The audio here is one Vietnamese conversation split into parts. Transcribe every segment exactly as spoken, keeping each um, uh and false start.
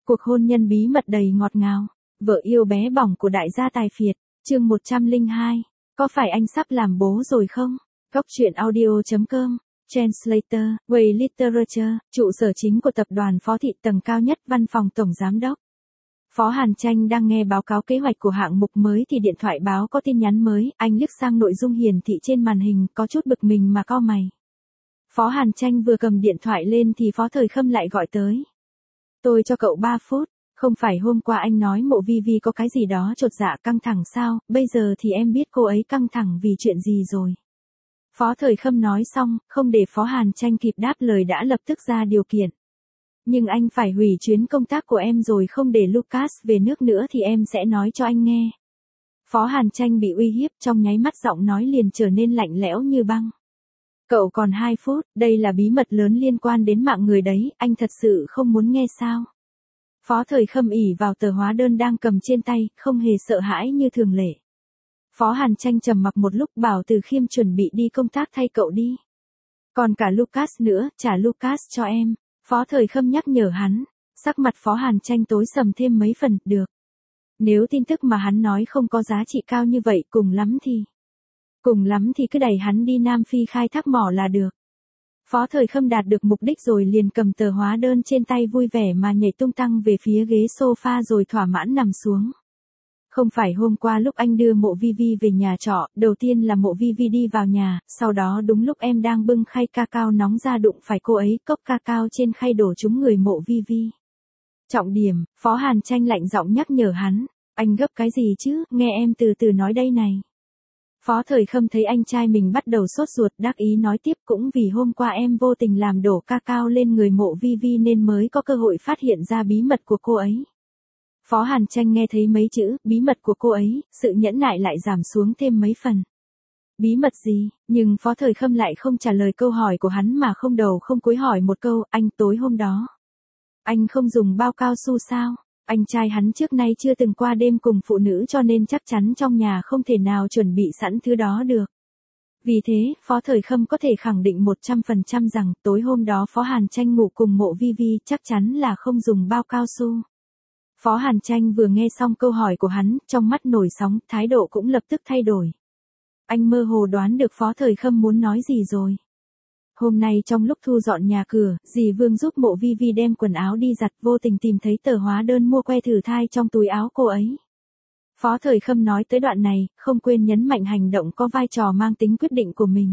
Cuộc hôn nhân bí mật đầy ngọt ngào. Vợ yêu bé bỏng của đại gia tài phiệt. Chương một trăm lẻ hai. Có phải anh sắp làm bố rồi không? Góc truyện audio chấm com. Translator, Way Literature, trụ sở chính của tập đoàn Phó Thị tầng cao nhất văn phòng tổng giám đốc. Phó Hàn Tranh đang nghe báo cáo kế hoạch của hạng mục mới thì điện thoại báo có tin nhắn mới, anh liếc sang nội dung hiển thị trên màn hình, có chút bực mình mà cau mày. Phó Hàn Tranh vừa cầm điện thoại lên thì Phó Thời Khâm lại gọi tới. Tôi cho cậu ba phút, không phải hôm qua anh nói Mộ Vi Vi có cái gì đó chột dạ căng thẳng sao, bây giờ thì em biết cô ấy căng thẳng vì chuyện gì rồi. Phó Thời Khâm nói xong, không để Phó Hàn Tranh kịp đáp lời đã lập tức ra điều kiện. Nhưng anh phải hủy chuyến công tác của em rồi không để Lucas về nước nữa thì em sẽ nói cho anh nghe. Phó Hàn Tranh bị uy hiếp trong nháy mắt giọng nói liền trở nên lạnh lẽo như băng. Cậu còn hai phút, đây là bí mật lớn liên quan đến mạng người đấy, anh thật sự không muốn nghe sao? Phó Thời Khâm ỉ vào tờ hóa đơn đang cầm trên tay, không hề sợ hãi như thường lệ. Phó Hàn Tranh trầm mặc một lúc bảo Từ Khiêm chuẩn bị đi công tác thay cậu đi. Còn cả Lucas nữa, trả Lucas cho em. Phó Thời Khâm nhắc nhở hắn. Sắc mặt Phó Hàn Tranh tối sầm thêm mấy phần, được. Nếu tin tức mà hắn nói không có giá trị cao như vậy, cùng lắm thì... Cùng lắm thì cứ đẩy hắn đi Nam Phi khai thác mỏ là được. Phó Thời Khâm đạt được mục đích rồi liền cầm tờ hóa đơn trên tay vui vẻ mà nhảy tung tăng về phía ghế sofa rồi thỏa mãn nằm xuống. Không phải hôm qua lúc anh đưa Mộ Vi Vi về nhà trọ, đầu tiên là Mộ Vi Vi đi vào nhà, sau đó đúng lúc em đang bưng khay cacao nóng ra đụng phải cô ấy, cốc cacao trên khay đổ trúng người Mộ Vi Vi. Trọng điểm, Phó Hàn Tranh lạnh giọng nhắc nhở hắn, anh gấp cái gì chứ, nghe em từ từ nói đây này. Phó Thời Khâm thấy anh trai mình bắt đầu sốt ruột, đắc ý nói tiếp, cũng vì hôm qua em vô tình làm đổ cacao lên người Mộ Vi Vi nên mới có cơ hội phát hiện ra bí mật của cô ấy. Phó Hàn Tranh nghe thấy mấy chữ, bí mật của cô ấy, sự nhẫn nại lại giảm xuống thêm mấy phần. Bí mật gì? Nhưng Phó Thời Khâm lại không trả lời câu hỏi của hắn mà không đầu không cuối hỏi một câu, anh tối hôm đó. Anh không dùng bao cao su sao? Anh trai hắn trước nay chưa từng qua đêm cùng phụ nữ cho nên chắc chắn trong nhà không thể nào chuẩn bị sẵn thứ đó được. Vì thế, Phó Thời Khâm có thể khẳng định một trăm phần trăm rằng tối hôm đó Phó Hàn Tranh ngủ cùng Mộ Vi Vi chắc chắn là không dùng bao cao su. Phó Hàn Tranh vừa nghe xong câu hỏi của hắn, trong mắt nổi sóng, thái độ cũng lập tức thay đổi. Anh mơ hồ đoán được Phó Thời Khâm muốn nói gì rồi. Hôm nay trong lúc thu dọn nhà cửa, dì Vương giúp Mộ Vi Vi đem quần áo đi giặt, vô tình tìm thấy tờ hóa đơn mua que thử thai trong túi áo cô ấy. Phó Thời Khâm nói tới đoạn này, không quên nhấn mạnh hành động có vai trò mang tính quyết định của mình.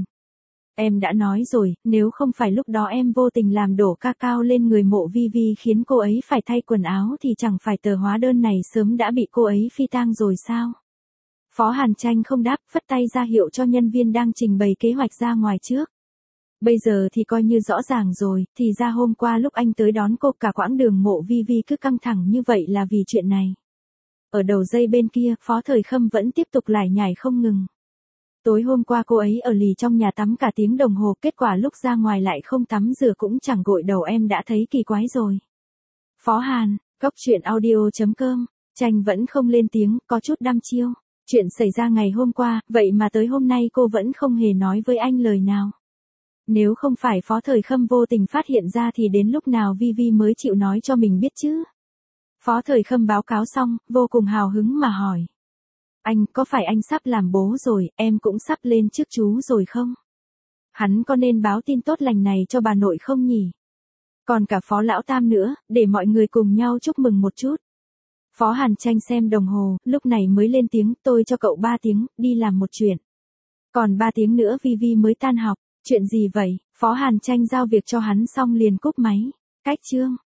Em đã nói rồi, nếu không phải lúc đó em vô tình làm đổ cacao lên người Mộ Vi Vi khiến cô ấy phải thay quần áo thì chẳng phải tờ hóa đơn này sớm đã bị cô ấy phi tang rồi sao? Phó Hàn Tranh không đáp, phất tay ra hiệu cho nhân viên đang trình bày kế hoạch ra ngoài trước. Bây giờ thì coi như rõ ràng rồi, thì ra hôm qua lúc anh tới đón cô cả quãng đường Mộ Vi Vi cứ căng thẳng như vậy là vì chuyện này. Ở đầu dây bên kia, Phó Thời Khâm vẫn tiếp tục lải nhải không ngừng. Tối hôm qua cô ấy ở lì trong nhà tắm cả tiếng đồng hồ, kết quả lúc ra ngoài lại không tắm rửa cũng chẳng gội đầu, em đã thấy kỳ quái rồi. Phó Hàn, góc truyện audio chấm com, Tranh vẫn không lên tiếng, có chút đăm chiêu. Chuyện xảy ra ngày hôm qua, vậy mà tới hôm nay cô vẫn không hề nói với anh lời nào. Nếu không phải Phó Thời Khâm vô tình phát hiện ra thì đến lúc nào Vi Vi mới chịu nói cho mình biết chứ? Phó Thời Khâm báo cáo xong, vô cùng hào hứng mà hỏi. Anh, có phải anh sắp làm bố rồi, em cũng sắp lên chức chú rồi không? Hắn có nên báo tin tốt lành này cho bà nội không nhỉ? Còn cả Phó Lão Tam nữa, để mọi người cùng nhau chúc mừng một chút. Phó Hàn Tranh xem đồng hồ, lúc này mới lên tiếng, tôi cho cậu ba tiếng, đi làm một chuyện. Còn ba tiếng nữa Vi Vi mới tan học, chuyện gì vậy? Phó Hàn Tranh giao việc cho hắn xong liền cúp máy. Cách chương.